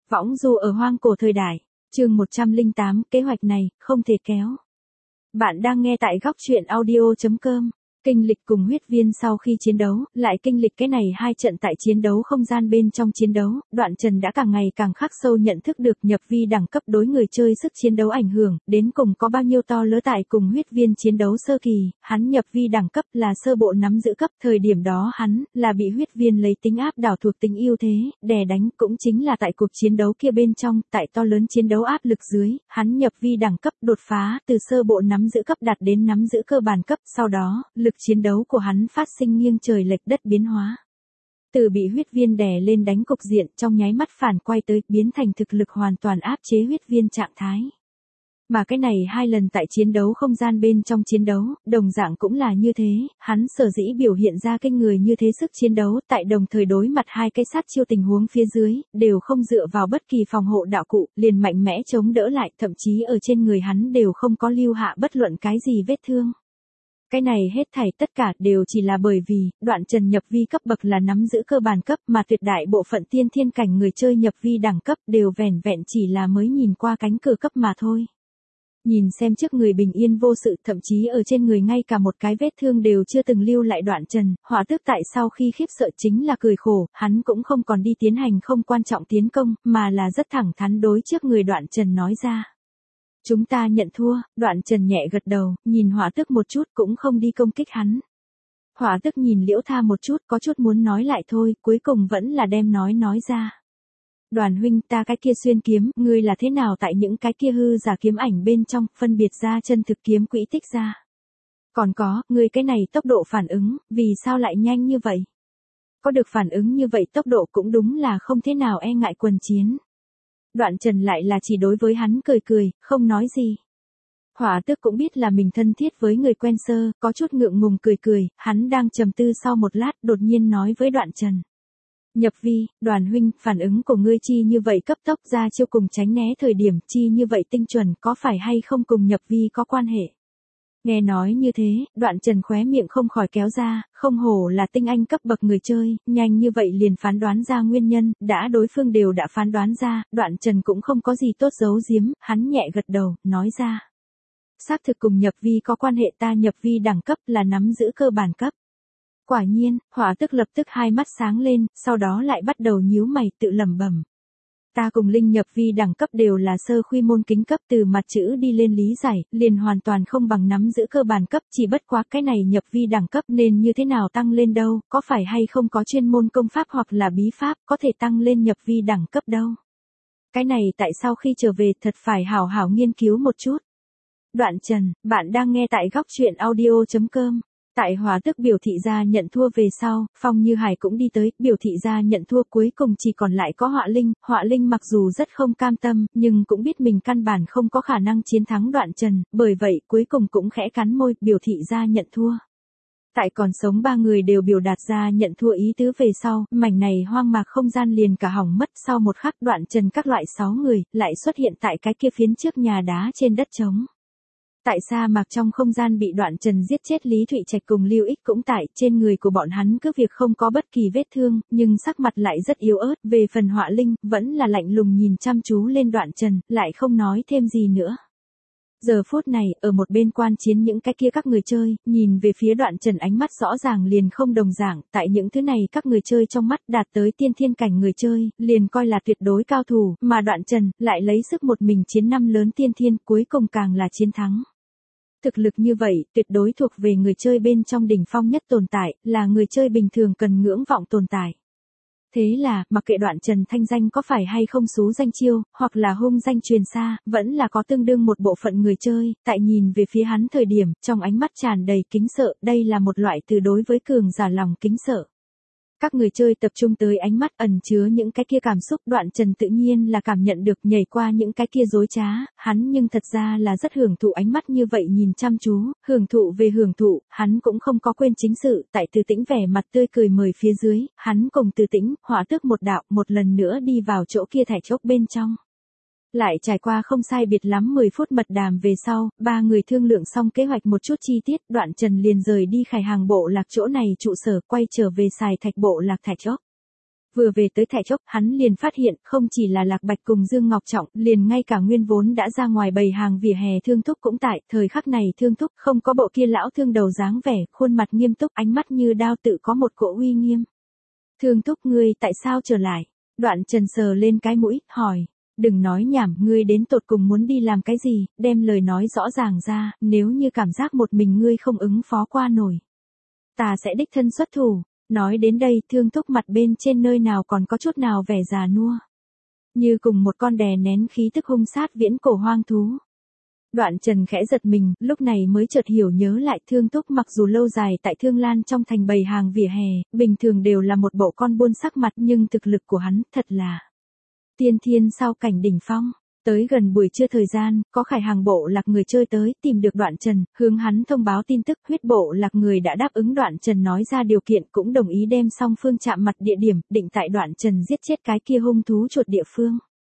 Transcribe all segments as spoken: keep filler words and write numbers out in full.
Võng du ở hoang cổ thời đại, chương một trăm lẻ tám, kế hoạch này, không thể kéo. Bạn đang nghe tại góc truyện audio chấm com. Kinh lịch cùng huyết viên sau khi chiến đấu, lại kinh lịch cái này hai trận tại chiến đấu không gian bên trong chiến đấu, Đoạn Trần đã càng ngày càng khắc sâu nhận thức được nhập vi đẳng cấp đối người chơi sức chiến đấu ảnh hưởng, đến cùng có bao nhiêu to lớn tại cùng huyết viên chiến đấu sơ kỳ, hắn nhập vi đẳng cấp là sơ bộ nắm giữ cấp, thời điểm đó hắn là bị huyết viên lấy tính áp đảo thuộc tính ưu thế, đè đánh, cũng chính là tại cuộc chiến đấu kia bên trong, tại to lớn chiến đấu áp lực dưới, hắn nhập vi đẳng cấp đột phá, từ sơ bộ nắm giữ cấp đạt đến nắm giữ cơ bản cấp, sau đó, lực chiến đấu của hắn phát sinh nghiêng trời lệch đất biến hóa. Từ bị huyết viên đè lên đánh cục diện trong nháy mắt phản quay tới biến thành thực lực hoàn toàn áp chế huyết viên trạng thái. Mà cái này hai lần tại chiến đấu không gian bên trong chiến đấu, đồng dạng cũng là như thế, hắn sở dĩ biểu hiện ra kinh người như thế sức chiến đấu tại đồng thời đối mặt hai cái sát chiêu tình huống phía dưới, đều không dựa vào bất kỳ phòng hộ đạo cụ, liền mạnh mẽ chống đỡ lại, thậm chí ở trên người hắn đều không có lưu hạ bất luận cái gì vết thương. Cái này hết thảy tất cả đều chỉ là bởi vì, Đoạn Trần nhập vi cấp bậc là nắm giữ cơ bản cấp mà tuyệt đại bộ phận tiên thiên cảnh người chơi nhập vi đẳng cấp đều vẻn vẹn chỉ là mới nhìn qua cánh cửa cấp mà thôi. Nhìn xem trước người bình yên vô sự, thậm chí ở trên người ngay cả một cái vết thương đều chưa từng lưu lại Đoạn Trần, Hỏa Tước tại sau khi khiếp sợ chính là cười khổ, hắn cũng không còn đi tiến hành không quan trọng tiến công, mà là rất thẳng thắn đối trước người Đoạn Trần nói ra. Chúng ta nhận thua, Đoạn Trần nhẹ gật đầu, nhìn Hỏa Tước một chút cũng không đi công kích hắn. Hỏa Tước nhìn Liễu Tha một chút, có chút muốn nói lại thôi, cuối cùng vẫn là đem nói nói ra. Đoàn huynh, ta cái kia xuyên kiếm, ngươi là thế nào tại những cái kia hư giả kiếm ảnh bên trong, phân biệt ra chân thực kiếm quỹ tích ra. Còn có, ngươi cái này tốc độ phản ứng, vì sao lại nhanh như vậy? Có được phản ứng như vậy tốc độ cũng đúng là không thế nào e ngại quần chiến. Đoạn Trần lại là chỉ đối với hắn cười cười, không nói gì. Hỏa Tước cũng biết là mình thân thiết với người quen sơ, có chút ngượng ngùng cười cười, hắn đang trầm tư sau một lát đột nhiên nói với Đoạn Trần. Nhập vi, Đoàn huynh, phản ứng của ngươi chi như vậy cấp tốc ra chiêu cùng tránh né thời điểm chi như vậy tinh chuẩn có phải hay không cùng nhập vi có quan hệ. Nghe nói như thế, Đoạn Trần khóe miệng không khỏi kéo ra, không hổ là tinh anh cấp bậc người chơi, nhanh như vậy liền phán đoán ra nguyên nhân, đã đối phương đều đã phán đoán ra, Đoạn Trần cũng không có gì tốt giấu giếm, hắn nhẹ gật đầu, nói ra. Xác thực cùng nhập vi có quan hệ, ta nhập vi đẳng cấp là nắm giữ cơ bản cấp. Quả nhiên, Hỏa Tước lập tức hai mắt sáng lên, sau đó lại bắt đầu nhíu mày tự lẩm bẩm. Ta cùng Linh nhập vi đẳng cấp đều là sơ khuy môn kính cấp, từ mặt chữ đi lên lý giải, liền hoàn toàn không bằng nắm giữ cơ bản cấp, chỉ bất quá cái này nhập vi đẳng cấp nên như thế nào tăng lên đâu, có phải hay không có chuyên môn công pháp hoặc là bí pháp có thể tăng lên nhập vi đẳng cấp đâu. Cái này tại sao khi trở về thật phải hảo hảo nghiên cứu một chút. Đoạn Trần, bạn đang nghe tại góc truyện audio chấm com. Tại Hỏa Tước biểu thị ra nhận thua về sau, Phong Như Hải cũng đi tới, biểu thị ra nhận thua, cuối cùng chỉ còn lại có Họa Linh, Họa Linh mặc dù rất không cam tâm, nhưng cũng biết mình căn bản không có khả năng chiến thắng Đoạn Trần, bởi vậy cuối cùng cũng khẽ cắn môi, biểu thị ra nhận thua. Tại còn sống ba người đều biểu đạt ra nhận thua ý tứ về sau, mảnh này hoang mạc không gian liền cả hỏng mất, sau một khắc Đoạn Trần các loại sáu người, lại xuất hiện tại cái kia phiến trước nhà đá trên đất trống. Tại sa mạc trong không gian bị Đoạn Trần giết chết Lý Thụy Trạch cùng Lưu Ích cũng tại, trên người của bọn hắn cứ việc không có bất kỳ vết thương, nhưng sắc mặt lại rất yếu ớt, về phần Họa Linh, vẫn là lạnh lùng nhìn chăm chú lên Đoạn Trần, lại không nói thêm gì nữa. Giờ phút này, ở một bên quan chiến những cái kia các người chơi, nhìn về phía Đoạn Trần ánh mắt rõ ràng liền không đồng dạng, tại những thứ này các người chơi trong mắt đạt tới tiên thiên cảnh người chơi, liền coi là tuyệt đối cao thủ, mà Đoạn Trần lại lấy sức một mình chiến năm lớn tiên thiên, cuối cùng càng là chiến thắng. Thực lực như vậy, tuyệt đối thuộc về người chơi bên trong đỉnh phong nhất tồn tại, là người chơi bình thường cần ngưỡng vọng tồn tại. Thế là, mặc kệ Đoạn Trần thanh danh có phải hay không xú danh chiêu, hoặc là hung danh truyền xa, vẫn là có tương đương một bộ phận người chơi, tại nhìn về phía hắn thời điểm, trong ánh mắt tràn đầy kính sợ, đây là một loại từ đối với cường giả lòng kính sợ. Các người chơi tập trung tới ánh mắt ẩn chứa những cái kia cảm xúc, Đoạn Trần tự nhiên là cảm nhận được, nhảy qua những cái kia dối trá, hắn nhưng thật ra là rất hưởng thụ ánh mắt như vậy nhìn chăm chú, hưởng thụ về hưởng thụ, hắn cũng không có quên chính sự, tại Từ Tĩnh vẻ mặt tươi cười mời phía dưới, hắn cùng Từ Tĩnh, Hỏa Tước một đạo, một lần nữa đi vào chỗ kia thải chốc bên trong. Lại trải qua không sai biệt lắm mười phút mật đàm về sau, ba người thương lượng xong kế hoạch một chút chi tiết, Đoạn Trần liền rời đi Khải Hàng bộ lạc chỗ này trụ sở, quay trở về Xài Thạch bộ lạc thải chốc. vừa về tới Thải Chốc, hắn liền phát hiện không chỉ là Lạc Bạch cùng Dương Ngọc Trọng, liền ngay cả nguyên vốn đã ra ngoài bày hàng vỉa hè Thương Thúc cũng tại, thời khắc này Thương Thúc không có bộ kia lão thương đầu dáng vẻ, khuôn mặt nghiêm túc, ánh mắt như đao tự có một cỗ uy nghiêm. Thương Thúc ngươi tại sao trở lại? Đoạn Trần sờ lên cái mũi, hỏi. Đừng nói nhảm, ngươi đến tột cùng muốn đi làm cái gì, đem lời nói rõ ràng ra, nếu như cảm giác một mình ngươi không ứng phó qua nổi. Ta sẽ đích thân xuất thủ. Nói đến đây, Thương Thúc mặt bên trên nơi nào còn có chút nào vẻ già nua. Như cùng một con đè nén khí tức hung sát viễn cổ hoang thú. Đoạn Trần khẽ giật mình, lúc này mới chợt hiểu nhớ lại Thương Thúc mặc dù lâu dài tại Thương Lan trong thành bày hàng vỉa hè, bình thường đều là một bộ con buôn sắc mặt nhưng thực lực của hắn thật là tiên thiên sau cảnh đỉnh phong. Tới gần buổi trưa thời gian, có Khải Hàng bộ lạc người chơi tới, tìm được Đoạn Trần, hướng hắn thông báo tin tức, huyết bộ lạc người đã đáp ứng Đoạn Trần nói ra điều kiện, cũng đồng ý đem song phương chạm mặt địa điểm, định tại Đoạn Trần giết chết cái kia hung thú chuột địa phương.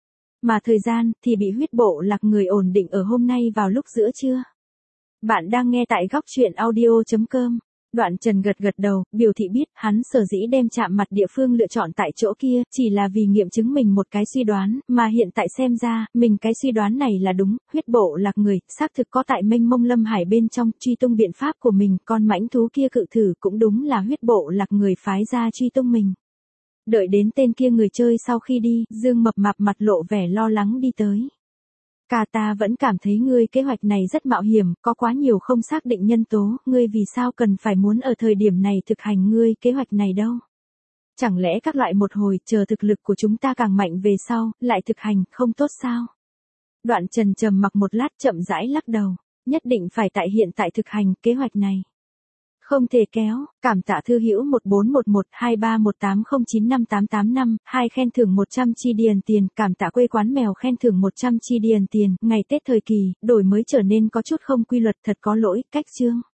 Mà thời gian, thì bị huyết bộ lạc người ổn định ở hôm nay vào lúc giữa trưa. Bạn đang nghe tại góc truyện audio chấm com. Đoạn Trần gật gật đầu, biểu thị biết hắn sở dĩ đem chạm mặt địa phương lựa chọn tại chỗ kia, chỉ là vì nghiệm chứng mình một cái suy đoán, mà hiện tại xem ra, mình cái suy đoán này là đúng, huyết bộ lạc người, xác thực có tại mênh mông lâm hải bên trong, truy tung biện pháp của mình, con mãnh thú kia cự thử cũng đúng là huyết bộ lạc người phái ra truy tung mình. Đợi đến tên kia người chơi sau khi đi, Dương Mập Mạp mặt lộ vẻ lo lắng đi tới. Cả ta vẫn cảm thấy ngươi kế hoạch này rất mạo hiểm, có quá nhiều không xác định nhân tố, ngươi vì sao cần phải muốn ở thời điểm này thực hành ngươi kế hoạch này đâu? Chẳng lẽ các loại một hồi, chờ thực lực của chúng ta càng mạnh về sau, lại thực hành, không tốt sao? Đoạn Trần trầm mặc một lát chậm rãi lắc đầu, nhất định phải tại hiện tại thực hành kế hoạch này. Không thể kéo, cảm tạ thư hữu một bốn một một hai ba một tám không chín năm tám tám năm, hai khen thưởng một trăm chi điền tiền, cảm tạ quê quán mèo khen thưởng một trăm chi điền tiền, ngày Tết thời kỳ, đổi mới trở nên có chút không quy luật thật có lỗi, cách chương.